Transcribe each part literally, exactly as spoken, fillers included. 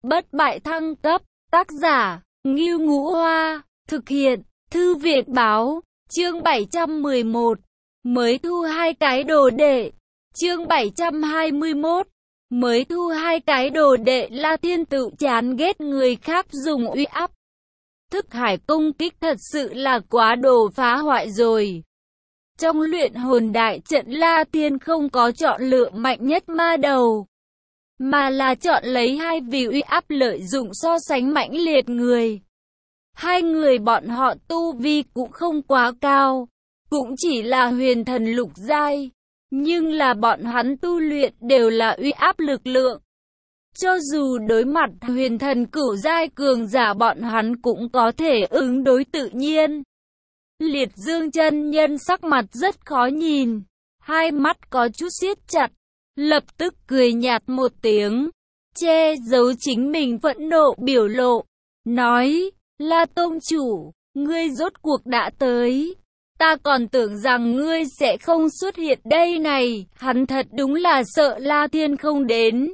bất bại thăng cấp. Tác giả, Ngưu Ngũ Hoa. Thực hiện, Thư viện Báo. Chương bảy trăm mười một. Mới thu hai cái đồ đệ. Chương bảy trăm hai mươi mốt. Mới thu hai cái đồ đệ. La Thiên tự chán ghét người khác dùng uy áp. Thức hải công kích thật sự là quá đồ phá hoại rồi. Trong luyện hồn đại trận, La Thiên không có chọn lựa mạnh nhất ma đầu, mà là chọn lấy hai vị uy áp lợi dụng so sánh mãnh liệt người. Hai người bọn họ tu vi cũng không quá cao, cũng chỉ là huyền thần lục giai, nhưng là bọn hắn tu luyện đều là uy áp lực lượng. Cho dù đối mặt huyền thần cửu giai cường giả, bọn hắn cũng có thể ứng đối tự nhiên. Liệt Dương chân nhân sắc mặt rất khó nhìn, hai mắt có chút siết chặt, lập tức cười nhạt một tiếng, che giấu chính mình phẫn nộ biểu lộ, nói: La tông chủ, ngươi rốt cuộc đã tới. Ta còn tưởng rằng ngươi sẽ không xuất hiện đây này. Hắn thật đúng là sợ La Thiên không đến.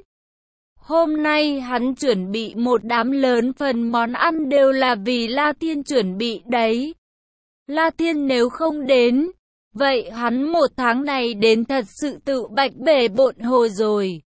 Hôm nay hắn chuẩn bị một đám lớn phần món ăn đều là vì La Thiên chuẩn bị đấy. La Thiên nếu không đến, vậy hắn một tháng này đến thật sự tự bạch bể bộn hồ rồi.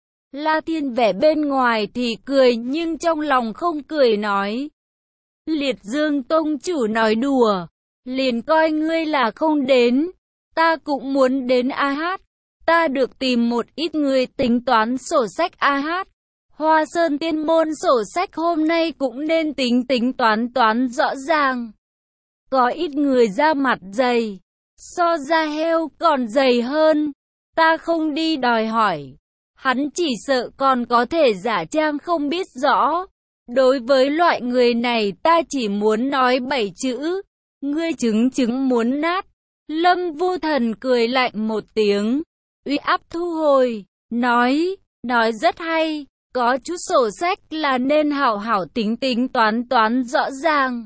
La Thiên vẻ bên ngoài thì cười nhưng trong lòng không cười, nói: Liệt Dương tông chủ nói đùa, liền coi ngươi là không đến. Ta cũng muốn đến a hát. Ta được tìm một ít người tính toán sổ sách a hát. Hoa Sơn tiên môn sổ sách hôm nay cũng nên tính tính toán toán rõ ràng. Có ít người da mặt dày, so da heo còn dày hơn. Ta không đi đòi hỏi, hắn chỉ sợ còn có thể giả trang không biết rõ. Đối với loại người này ta chỉ muốn nói bảy chữ: ngươi trứng trứng muốn nát. Lâm Vô Thần cười lạnh một tiếng, uy áp thu hồi, nói: nói rất hay, có chút sổ sách là nên hảo hảo tính tính toán toán rõ ràng.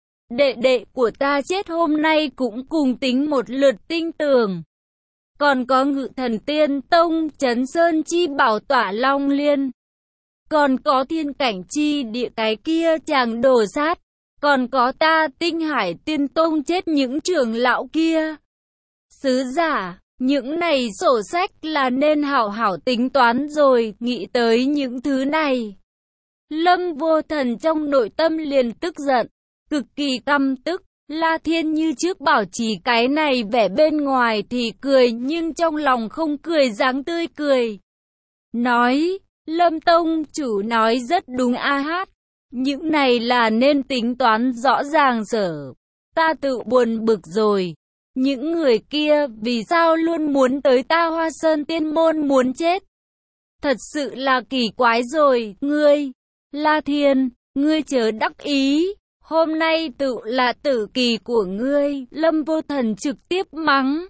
Đệ đệ của ta chết hôm nay cũng cùng tính một lượt tinh tường. Còn có Ngự Thần Tiên Tông, Chấn Sơn Chi Bảo Tỏa Long Liên. Còn có Thiên Cảnh Chi Địa cái kia chàng đồ sát. Còn có ta Tinh Hải Tiên Tông chết những trưởng lão kia. Sứ giả, những này sổ sách là nên hảo hảo tính toán rồi. Nghĩ tới những thứ này, Lâm Vô Thần trong nội tâm liền tức giận, cực kỳ căm tức. La Thiên như trước bảo trì cái này vẻ bên ngoài thì cười, nhưng trong lòng không cười dáng tươi cười. Nói: Lâm tông chủ nói rất đúng a hát. Những này là nên tính toán rõ ràng sở. Ta tự buồn bực rồi. Những người kia vì sao luôn muốn tới ta Hoa Sơn tiên môn muốn chết? Thật sự là kỳ quái rồi. Ngươi, La Thiên, ngươi chớ đắc ý. Hôm nay tự là tử kỳ của ngươi. Lâm Vô Thần trực tiếp mắng.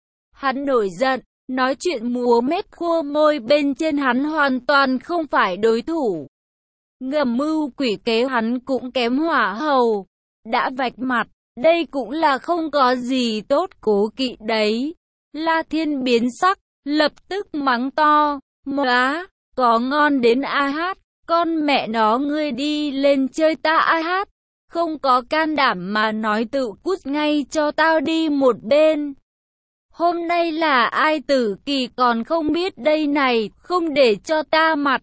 Hắn nổi giận, nói chuyện múa mép khô môi, bên trên hắn hoàn toàn không phải đối thủ. Ngầm mưu quỷ kế hắn cũng kém hỏa hầu. Đã vạch mặt, đây cũng là không có gì tốt cố kỵ đấy. La Thiên biến sắc, lập tức mắng to: Móa, có ngon đến a hát. Con mẹ nó ngươi đi lên chơi ta a hát. Không có can đảm mà nói tự cút ngay cho tao đi một bên. Hôm nay là ai tử kỳ còn không biết đây này, không để cho ta mặt.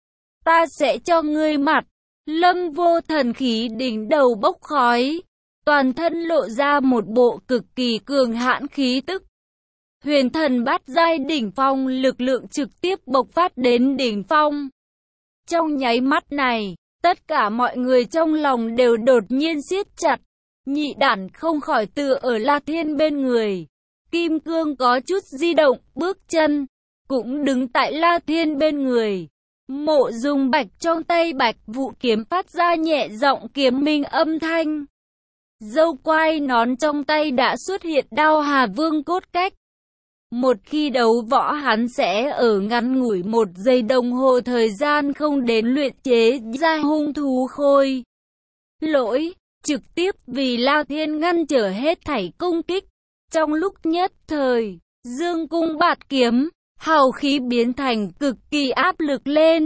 Ta sẽ cho ngươi mặt. Lâm Vô Thần khí đỉnh đầu bốc khói, toàn thân lộ ra một bộ cực kỳ cường hãn khí tức. Huyền thần bát giai đỉnh phong, lực lượng trực tiếp bộc phát đến đỉnh phong. Trong nháy mắt này, tất cả mọi người trong lòng đều đột nhiên siết chặt. Nhị đản không khỏi tựa ở La Thiên bên người. Kim Cương có chút di động, bước chân, cũng đứng tại La Thiên bên người. Mộ Dung Bạch trong tay Bạch Vụ kiếm phát ra nhẹ giọng kiếm minh âm thanh. Dâu quai nón trong tay đã xuất hiện đao Hà Vương cốt cách. Một khi đấu võ hắn sẽ ở ngắn ngủi một giây đồng hồ thời gian không đến luyện chế ra hung thú khôi lỗi, trực tiếp vì La Thiên ngăn trở hết thảy công kích. Trong lúc nhất thời, dương cung bạt kiếm, hào khí biến thành cực kỳ áp lực lên.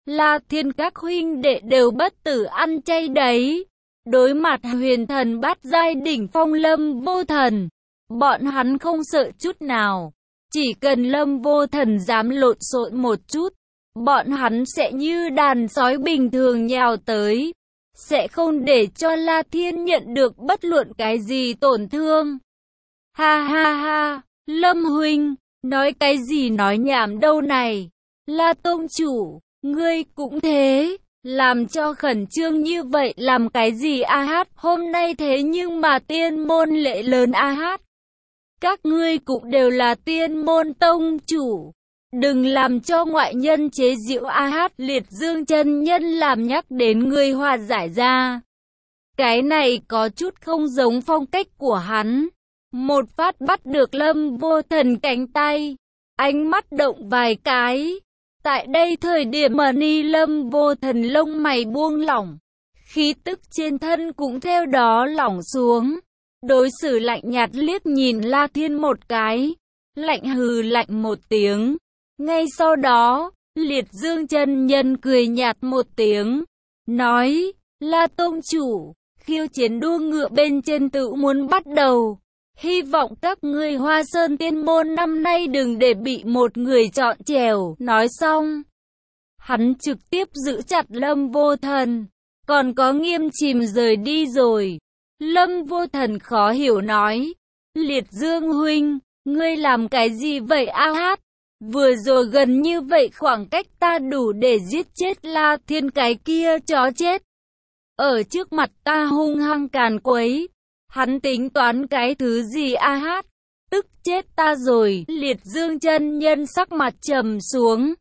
La Thiên các huynh đệ đều bất tử ăn chay đấy. Đối mặt huyền thần bát giai đỉnh phong Lâm Vô Thần, bọn hắn không sợ chút nào. Chỉ cần Lâm Vô Thần dám lộn xộn một chút, bọn hắn sẽ như đàn sói bình thường nhào tới, sẽ không để cho La Thiên nhận được bất luận cái gì tổn thương. Ha ha ha, Lâm huynh, nói cái gì nói nhảm đâu này. La tông chủ, ngươi cũng thế, làm cho khẩn trương như vậy làm cái gì a hát, hôm nay thế nhưng mà tiên môn lễ lớn a hát. Các ngươi cũng đều là tiên môn tông chủ, đừng làm cho ngoại nhân chế giễu a hát. Liệt Dương chân nhân làm nhắc đến người hòa giải ra. Cái này có chút không giống phong cách của hắn. Một phát bắt được Lâm Vô Thần cánh tay, ánh mắt động vài cái. Tại đây thời điểm mà ni Lâm Vô Thần lông mày buông lỏng, khí tức trên thân cũng theo đó lỏng xuống. Đối xử lạnh nhạt liếc nhìn La Thiên một cái, lạnh hừ lạnh một tiếng. Ngay sau đó, Liệt Dương chân nhân cười nhạt một tiếng, nói, La tông chủ, khiêu chiến đua ngựa bên trên tự muốn bắt đầu. Hy vọng các ngươi Hoa Sơn Tiên Môn năm nay đừng để bị một người chọn chèo. Nói xong, hắn trực tiếp giữ chặt Lâm Vô Thần, còn có Nghiêm Chìm rời đi rồi. Lâm Vô Thần khó hiểu nói, Liệt Dương huynh, ngươi làm cái gì vậy a hát? Vừa rồi gần như vậy khoảng cách ta đủ để giết chết La Thiên cái kia chó chết. Ở trước mặt ta hung hăng càn quấy. Hắn tính toán cái thứ gì a hát? Tức chết ta rồi. Liệt Dương chân nhân sắc mặt trầm xuống,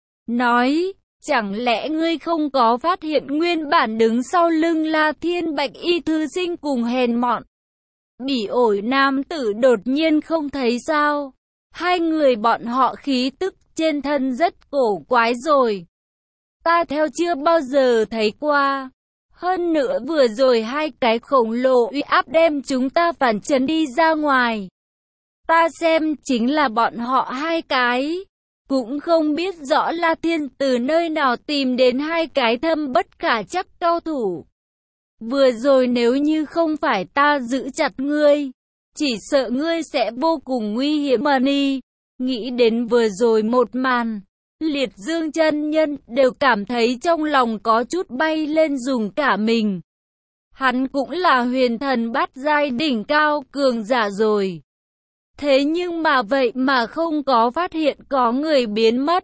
nói, chẳng lẽ ngươi không có phát hiện nguyên bản đứng sau lưng La Thiên Bạch Y thư sinh cùng hèn mọn bỉ ổi nam tử đột nhiên không thấy sao? Hai người bọn họ khí tức trên thân rất cổ quái rồi. Ta theo chưa bao giờ thấy qua. Hơn nữa vừa rồi hai cái khổng lồ uy áp đem chúng ta phản chấn đi ra ngoài. Ta xem chính là bọn họ hai cái. Cũng không biết rõ La Thiên từ nơi nào tìm đến hai cái thâm bất khả chắc cao thủ. Vừa rồi nếu như không phải ta giữ chặt ngươi, chỉ sợ ngươi sẽ vô cùng nguy hiểm mà đi. Nghĩ đến vừa rồi một màn, Liệt Dương chân nhân đều cảm thấy trong lòng có chút bay lên dùng cả mình. Hắn cũng là huyền thần bát giai đỉnh cao cường giả rồi. Thế nhưng mà vậy mà không có phát hiện có người biến mất.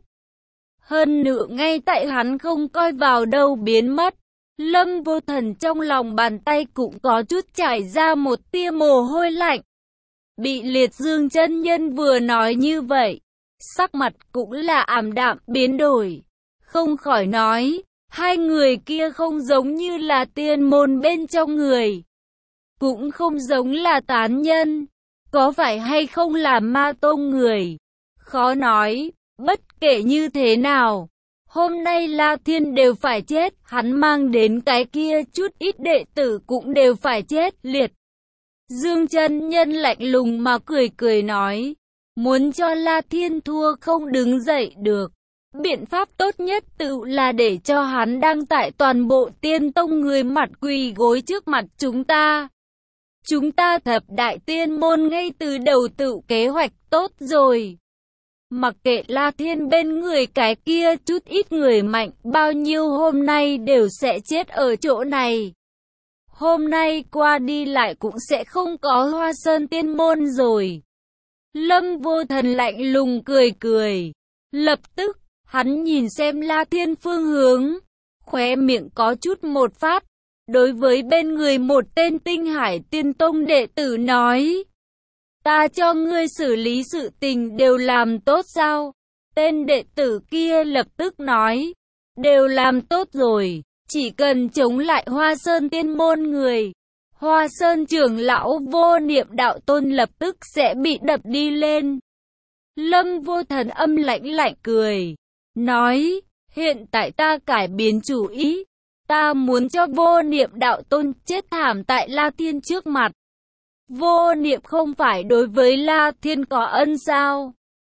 Hơn nữa ngay tại hắn không coi vào đâu biến mất, Lâm Vô Thần trong lòng bàn tay cũng có chút chảy ra một tia mồ hôi lạnh. Bị Liệt Dương chân nhân vừa nói như vậy, sắc mặt cũng là ảm đạm biến đổi. Không khỏi nói, hai người kia không giống như là tiên môn bên trong người, cũng không giống là tán nhân, có phải hay không là ma tông người. Khó nói, bất kể như thế nào, hôm nay La Thiên đều phải chết, hắn mang đến cái kia chút ít đệ tử cũng đều phải chết. Liệt Dương chân nhân lạnh lùng mà cười cười nói, muốn cho La Thiên thua không đứng dậy được, biện pháp tốt nhất tự là để cho hắn đăng tại toàn bộ tiên tông người mặt quỳ gối trước mặt chúng ta. Chúng ta thập đại tiên môn ngay từ đầu tự kế hoạch tốt rồi. Mặc kệ La Thiên bên người cái kia chút ít người mạnh bao nhiêu hôm nay đều sẽ chết ở chỗ này. Hôm nay qua đi lại cũng sẽ không có Hoa Sơn Tiên Môn rồi. Lâm Vô Thần lạnh lùng cười cười. Lập tức, hắn nhìn xem La Thiên phương hướng, khóe miệng có chút một phát. Đối với bên người một tên Tinh Hải Tiên Tông đệ tử nói, ta cho ngươi xử lý sự tình đều làm tốt sao? Tên đệ tử kia lập tức nói, đều làm tốt rồi, chỉ cần chống lại Hoa Sơn Tiên Môn người, Hoa Sơn trưởng lão Vô Niệm đạo tôn lập tức sẽ bị đập đi lên. Lâm Vô Thần âm lãnh lạnh cười, nói, hiện tại ta cải biến chủ ý, ta muốn cho Vô Niệm đạo tôn chết thảm tại La Thiên trước mặt. Vô Niệm không phải đối với La Thiên có ân sao?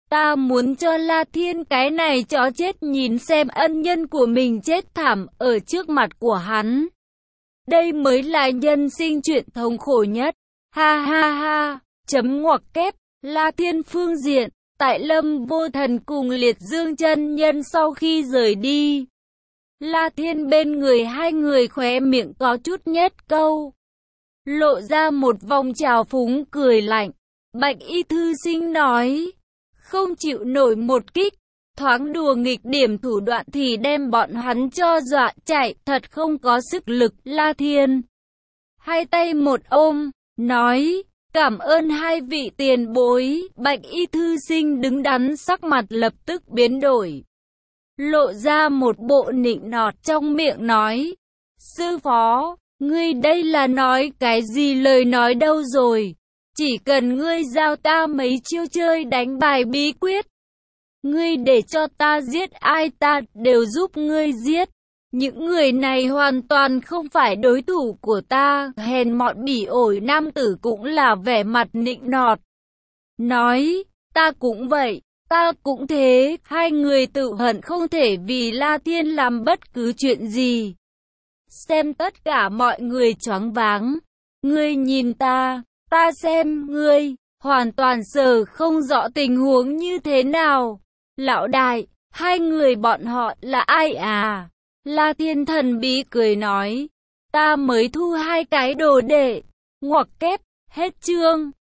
Ta muốn cho La Thiên cái này chó chết nhìn xem ân nhân của mình chết thảm ở trước mặt của hắn. Đây mới là nhân sinh chuyện thống khổ nhất. Ha ha ha, chấm ngoặc kép, La Thiên phương diện, tại Lâm Vô Thần cùng Liệt Dương chân nhân sau khi rời đi. La Thiên bên người hai người khóe miệng có chút nhất câu. Lộ ra một vòng trào phúng cười lạnh. Bạch Y thư sinh nói, không chịu nổi một kích, thoáng đùa nghịch điểm thủ đoạn thì đem bọn hắn cho dọa chạy, thật không có sức lực. La Thiên hai tay một ôm, nói, cảm ơn hai vị tiền bối. Bạch Y thư sinh đứng đắn sắc mặt lập tức biến đổi, lộ ra một bộ nịnh nọt, trong miệng nói, sư phó, ngươi đây là nói cái gì lời nói đâu rồi, chỉ cần ngươi giao ta mấy chiêu chơi đánh bài bí quyết, ngươi để cho ta giết ai ta đều giúp ngươi giết. Những người này hoàn toàn không phải đối thủ của ta. Hèn mọn bỉ ổi nam tử cũng là vẻ mặt nịnh nọt, nói, ta cũng vậy, ta cũng thế. Hai người tự hận không thể vì La Thiên làm bất cứ chuyện gì. Xem tất cả mọi người choáng váng. Ngươi nhìn ta, ta xem ngươi, hoàn toàn sờ không rõ tình huống như thế nào. Lão đại, hai người bọn họ là ai à? La Thiên thần bí cười nói, ta mới thu hai cái đồ đệ. Ngoặc kép, hết chương.